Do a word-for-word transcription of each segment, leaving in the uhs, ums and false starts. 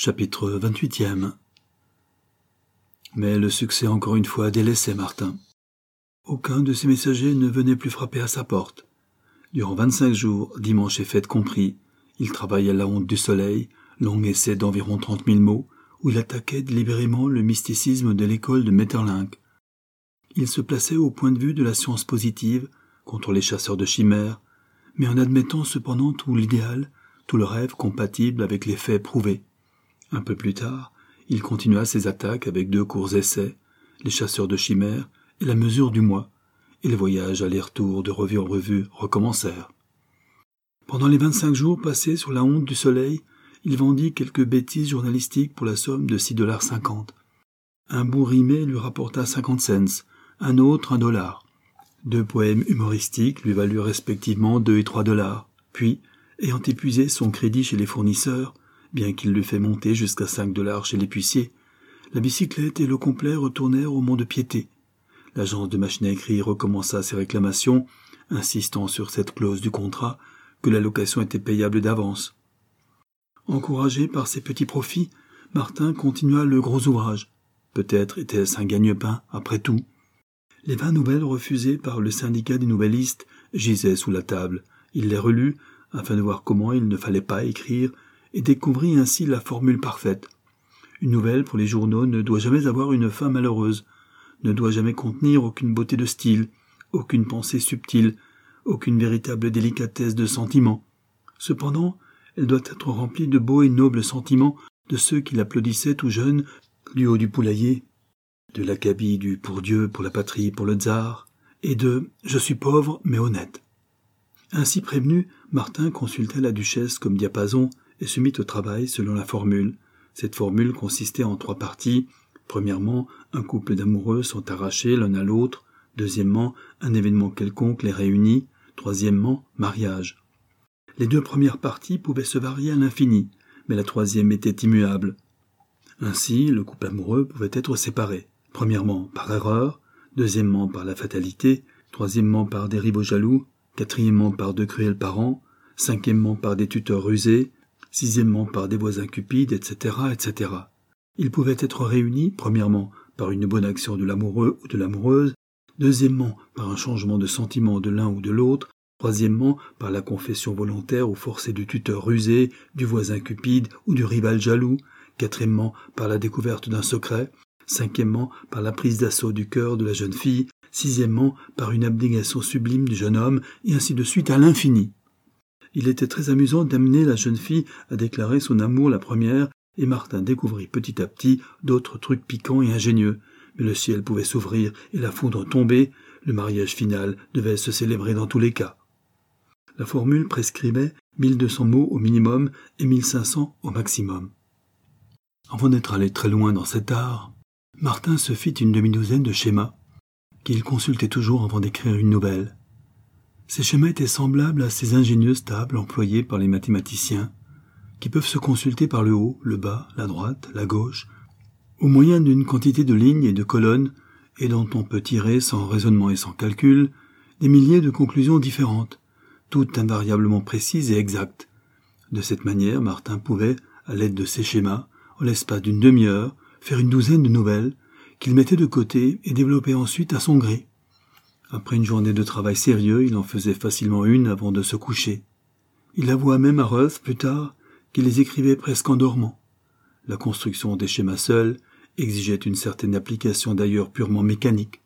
Chapitre vingt-huitième. Mais le succès encore une fois délaissait Martin. Aucun de ses messagers ne venait plus frapper à sa porte. Durant vingt-cinq jours, dimanche et fête compris, il travaillait à la honte du soleil, long essai d'environ trente mille mots, où il attaquait délibérément le mysticisme de l'école de Maeterlinck. Il se plaçait au point de vue de la science positive, contre les chasseurs de chimères, mais en admettant cependant tout l'idéal, tout le rêve compatible avec les faits prouvés. Un peu plus tard, il continua ses attaques avec deux courts essais, les chasseurs de chimères et la mesure du moi, et les voyages aller-retour de revue en revue recommencèrent. Pendant les vingt-cinq jours passés sur la honte du soleil, il vendit quelques bêtises journalistiques pour la somme de six dollars cinquante. Un bout rimé lui rapporta cinquante cents, un autre un dollar. Deux poèmes humoristiques lui valurent respectivement deux et trois dollars. Puis, ayant épuisé son crédit chez les fournisseurs, bien qu'il l'eût fait monter jusqu'à cinq dollars chez l'épicier, la bicyclette et le complet retournèrent au mont-de-piété. L'agence de machine à écrire recommença ses réclamations, insistant sur cette clause du contrat que la location était payable d'avance. Encouragé par ses petits profits, Martin continua le gros ouvrage. Peut-être était-ce un gagne-pain, après tout. Les vingt nouvelles refusées par le syndicat des nouvellistes gisaient sous la table. Il les relut, afin de voir comment il ne fallait pas écrire, et découvrit ainsi la formule parfaite. Une nouvelle pour les journaux ne doit jamais avoir une fin malheureuse, ne doit jamais contenir aucune beauté de style, aucune pensée subtile, aucune véritable délicatesse de sentiment. Cependant, elle doit être remplie de beaux et nobles sentiments de ceux qui l'applaudissaient tout jeune du haut du poulailler, de l'acabit du « pour Dieu, pour la patrie, pour le tsar » et de « je suis pauvre mais honnête ». Ainsi prévenu, Martin consulta la duchesse comme diapason et se mit au travail selon la formule. Cette formule consistait en trois parties. Premièrement, un couple d'amoureux sont arrachés l'un à l'autre. Deuxièmement, un événement quelconque les réunit. Troisièmement, mariage. Les deux premières parties pouvaient se varier à l'infini, mais la troisième était immuable. Ainsi, le couple amoureux pouvait être séparé. Premièrement, par erreur. Deuxièmement, par la fatalité. Troisièmement, par des rivaux jaloux. Quatrièmement, par de cruels parents. Cinquièmement, par des tuteurs rusés. Sixièmement, par des voisins cupides, et cetera, et cetera. Ils pouvaient être réunis, premièrement, par une bonne action de l'amoureux ou de l'amoureuse, deuxièmement, par un changement de sentiment de l'un ou de l'autre, troisièmement, par la confession volontaire ou forcée du tuteur rusé, du voisin cupide ou du rival jaloux, quatrièmement, par la découverte d'un secret, cinquièmement, par la prise d'assaut du cœur de la jeune fille, sixièmement, par une abnégation sublime du jeune homme, et ainsi de suite à l'infini. Il était très amusant d'amener la jeune fille à déclarer son amour la première, et Martin découvrit petit à petit d'autres trucs piquants et ingénieux. Mais le ciel pouvait s'ouvrir et la foudre tomber, le mariage final devait se célébrer dans tous les cas. La formule prescrivait mille deux cents mots au minimum et mille cinq cents au maximum. Avant d'être allé très loin dans cet art, Martin se fit une demi-douzaine de schémas, qu'il consultait toujours avant d'écrire une nouvelle. Ces schémas étaient semblables à ces ingénieuses tables employées par les mathématiciens, qui peuvent se consulter par le haut, le bas, la droite, la gauche, au moyen d'une quantité de lignes et de colonnes, et dont on peut tirer, sans raisonnement et sans calcul, des milliers de conclusions différentes, toutes invariablement précises et exactes. De cette manière, Martin pouvait, à l'aide de ces schémas, en l'espace d'une demi-heure, faire une douzaine de nouvelles, qu'il mettait de côté et développait ensuite à son gré. Après une journée de travail sérieux, il en faisait facilement une avant de se coucher. Il avoua même à Ruth, plus tard, qu'il les écrivait presque en dormant. La construction des schémas seuls exigeait une certaine application d'ailleurs purement mécanique.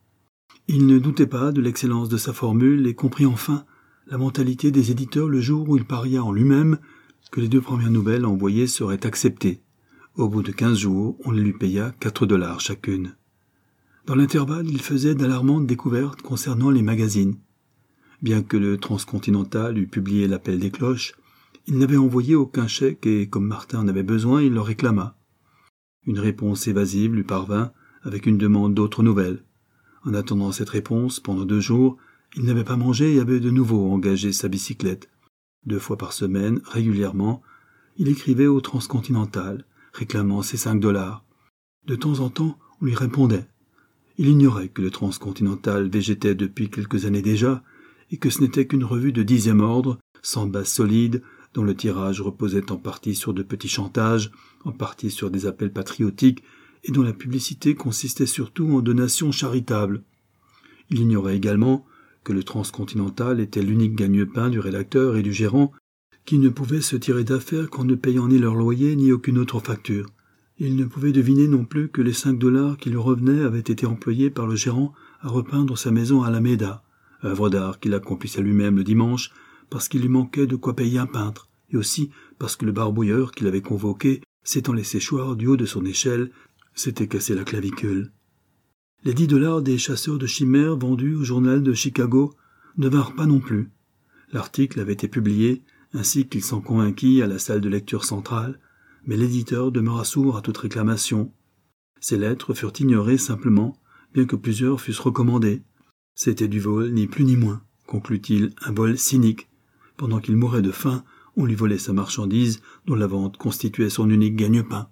Il ne doutait pas de l'excellence de sa formule et comprit enfin la mentalité des éditeurs le jour où il paria en lui-même que les deux premières nouvelles envoyées seraient acceptées. Au bout de quinze jours, on les lui paya quatre dollars chacune. Dans l'intervalle, il faisait d'alarmantes découvertes concernant les magazines. Bien que le Transcontinental eût publié l'appel des cloches, il n'avait envoyé aucun chèque et, comme Martin en avait besoin, il le réclama. Une réponse évasive lui parvint avec une demande d'autres nouvelles. En attendant cette réponse, pendant deux jours, il n'avait pas mangé et avait de nouveau engagé sa bicyclette. Deux fois par semaine, régulièrement, il écrivait au Transcontinental, réclamant ses cinq dollars. De temps en temps, on lui répondait. Il ignorait que le Transcontinental végétait depuis quelques années déjà, et que ce n'était qu'une revue de dixième ordre, sans base solide, dont le tirage reposait en partie sur de petits chantages, en partie sur des appels patriotiques, et dont la publicité consistait surtout en donations charitables. Il ignorait également que le Transcontinental était l'unique gagne-pain du rédacteur et du gérant, qui ne pouvaient se tirer d'affaire qu'en ne payant ni leur loyer ni aucune autre facture. Il ne pouvait deviner non plus que les cinq dollars qui lui revenaient avaient été employés par le gérant à repeindre sa maison à Alameda, œuvre d'art qu'il accomplissait lui-même le dimanche, parce qu'il lui manquait de quoi payer un peintre, et aussi parce que le barbouilleur qu'il avait convoqué, s'étant laissé choir du haut de son échelle, s'était cassé la clavicule. Les dix dollars des chasseurs de chimères vendus au journal de Chicago ne vinrent pas non plus. L'article avait été publié, ainsi qu'il s'en convainquit à la salle de lecture centrale, mais l'éditeur demeura sourd à toute réclamation. Ces lettres furent ignorées simplement, bien que plusieurs fussent recommandées. C'était du vol, ni plus ni moins, conclut-il, un vol cynique. Pendant qu'il mourait de faim, on lui volait sa marchandise, dont la vente constituait son unique gagne-pain.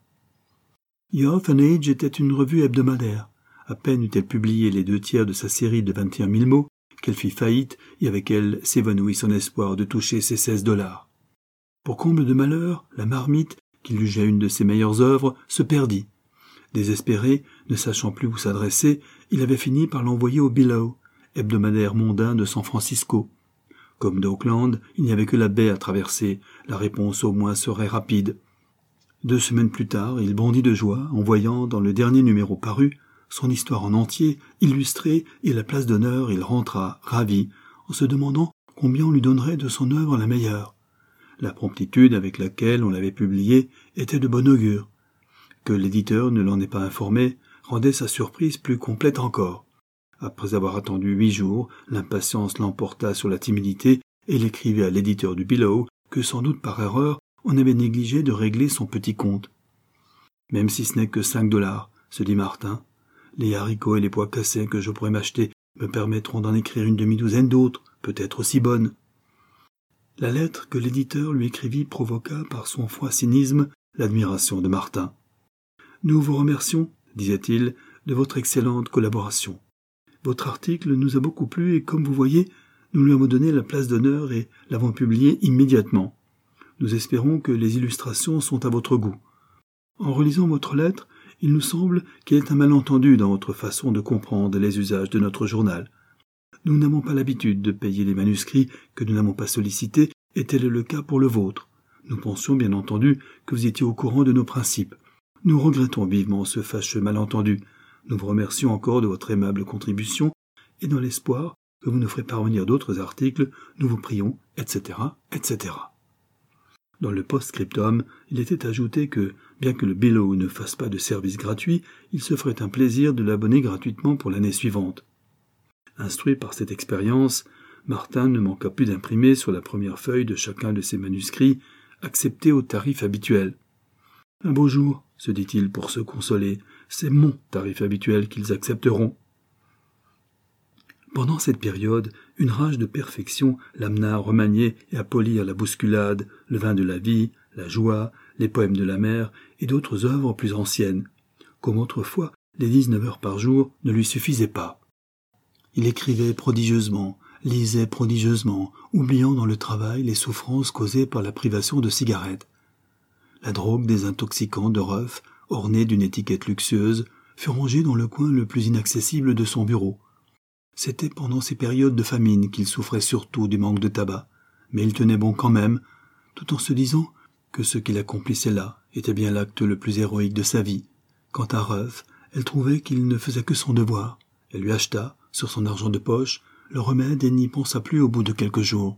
Youth and Age était une revue hebdomadaire. À peine eut-elle publié les deux tiers de sa série de vingt et un mille mots, qu'elle fit faillite, et avec elle s'évanouit son espoir de toucher ses seize dollars. Pour comble de malheur, la marmite, qui jugeait une de ses meilleures œuvres, se perdit. Désespéré, ne sachant plus où s'adresser, il avait fini par l'envoyer au Billow, hebdomadaire mondain de San Francisco. Comme d'Oakland, il n'y avait que la baie à traverser, la réponse au moins serait rapide. Deux semaines plus tard, il bondit de joie en voyant, dans le dernier numéro paru, son histoire en entier, illustrée, et la place d'honneur, il rentra, ravi, en se demandant combien on lui donnerait de son œuvre la meilleure. La promptitude avec laquelle on l'avait publiée était de bon augure. Que l'éditeur ne l'en ait pas informé rendait sa surprise plus complète encore. Après avoir attendu huit jours, l'impatience l'emporta sur la timidité, et il écrivait à l'éditeur du Billow que sans doute par erreur, on avait négligé de régler son petit compte. Même si ce n'est que cinq dollars, se dit Martin, les haricots et les pois cassés que je pourrais m'acheter me permettront d'en écrire une demi-douzaine d'autres, peut-être aussi bonnes. La lettre que l'éditeur lui écrivit provoqua par son froid cynisme l'admiration de Martin. « Nous vous remercions, disait-il, de votre excellente collaboration. Votre article nous a beaucoup plu et, comme vous voyez, nous lui avons donné la place d'honneur et l'avons publié immédiatement. Nous espérons que les illustrations sont à votre goût. En relisant votre lettre, il nous semble qu'il y a un malentendu dans votre façon de comprendre les usages de notre journal. Nous n'avons pas l'habitude de payer les manuscrits que nous n'avons pas sollicités, et tel est le cas pour le vôtre. Nous pensions bien entendu que vous étiez au courant de nos principes. Nous regrettons vivement ce fâcheux malentendu. Nous vous remercions encore de votre aimable contribution, et dans l'espoir que vous nous ferez parvenir d'autres articles, nous vous prions, et cetera, et cetera. Dans le post-scriptum, il était ajouté que, bien que le Billow ne fasse pas de service gratuit, il se ferait un plaisir de l'abonner gratuitement pour l'année suivante. Instruit par cette expérience, Martin ne manqua plus d'imprimer sur la première feuille de chacun de ses manuscrits, accepté au tarif habituel. « Un beau jour, se dit-il pour se consoler, c'est mon tarif habituel qu'ils accepteront. » Pendant cette période, une rage de perfection l'amena à remanier et à polir la bousculade, le vin de la vie, la joie, les poèmes de la mer et d'autres œuvres plus anciennes. Comme autrefois, les dix-neuf heures par jour ne lui suffisaient pas. Il écrivait prodigieusement, lisait prodigieusement, oubliant dans le travail les souffrances causées par la privation de cigarettes. La drogue des intoxicants de Ruff, ornée d'une étiquette luxueuse, fut rangée dans le coin le plus inaccessible de son bureau. C'était pendant ces périodes de famine qu'il souffrait surtout du manque de tabac, mais il tenait bon quand même, tout en se disant que ce qu'il accomplissait là était bien l'acte le plus héroïque de sa vie. Quant à Ruff, elle trouvait qu'il ne faisait que son devoir. Elle lui acheta, sur son argent de poche, le remède et n'y pensa plus au bout de quelques jours.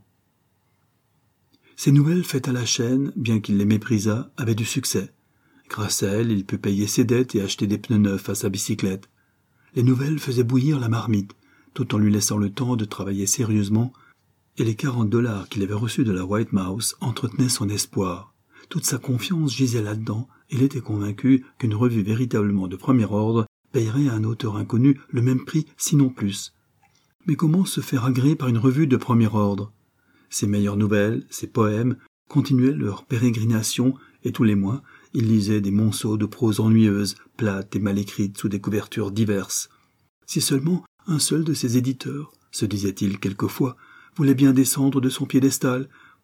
Ces nouvelles faites à la chaîne, bien qu'il les méprisât, avaient du succès. Grâce à elles, il put payer ses dettes et acheter des pneus neufs à sa bicyclette. Les nouvelles faisaient bouillir la marmite, tout en lui laissant le temps de travailler sérieusement, et les quarante dollars qu'il avait reçus de la White Mouse entretenaient son espoir. Toute sa confiance gisait là-dedans, et il était convaincu qu'une revue véritablement de premier ordre payerait à un auteur inconnu le même prix, sinon plus. Mais comment se faire agréer par une revue de premier ordre? Ses meilleures nouvelles, ses poèmes, continuaient leur pérégrination, et tous les mois, il lisait des monceaux de prose ennuyeuse, plate et mal écrite sous des couvertures diverses. Si seulement un seul de ses éditeurs, se disait-il quelquefois, voulait bien descendre de son piédestal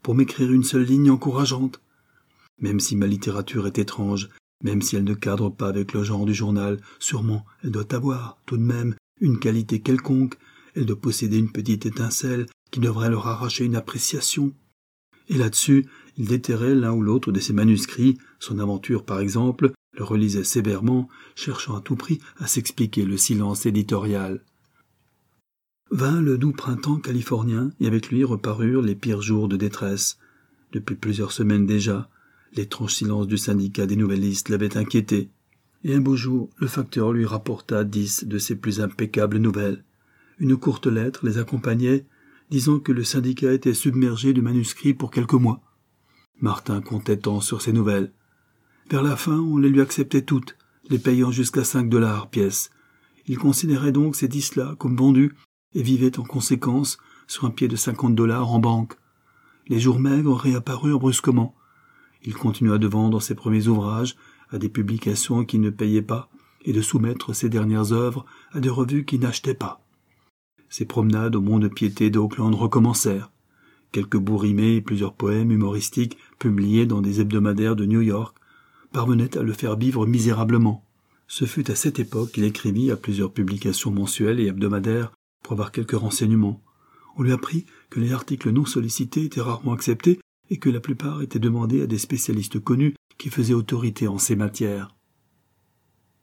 pour m'écrire une seule ligne encourageante. Même si ma littérature est étrange, même si elle ne cadre pas avec le genre du journal, sûrement elle doit avoir, tout de même, une qualité quelconque, elle doit posséder une petite étincelle qui devrait leur arracher une appréciation. Et là-dessus, il déterrait l'un ou l'autre de ses manuscrits, son aventure par exemple, le relisait sévèrement, cherchant à tout prix à s'expliquer le silence éditorial. Vint le doux printemps californien, et avec lui reparurent les pires jours de détresse. Depuis plusieurs semaines déjà, l'étrange silence du syndicat des nouvellistes l'avait inquiété. Et un beau jour, le facteur lui rapporta dix de ses plus impeccables nouvelles. Une courte lettre les accompagnait, disant que le syndicat était submergé de manuscrits pour quelques mois. Martin comptait tant sur ces nouvelles. Vers la fin, on les lui acceptait toutes, les payant jusqu'à cinq dollars pièce. Il considérait donc ces dix-là comme vendus et vivait en conséquence sur un pied de cinquante dollars en banque. Les jours maigres réapparurent brusquement. Il continua de vendre ses premiers ouvrages à des publications qui ne payaient pas et de soumettre ses dernières œuvres à des revues qui n'achetaient pas. Ses promenades au mont-de-piété d'Oakland recommencèrent. Quelques bouts rimés et plusieurs poèmes humoristiques publiés dans des hebdomadaires de New York parvenaient à le faire vivre misérablement. Ce fut à cette époque qu'il écrivit à plusieurs publications mensuelles et hebdomadaires pour avoir quelques renseignements. On lui apprit que les articles non sollicités étaient rarement acceptés et que la plupart étaient demandés à des spécialistes connus qui faisaient autorité en ces matières.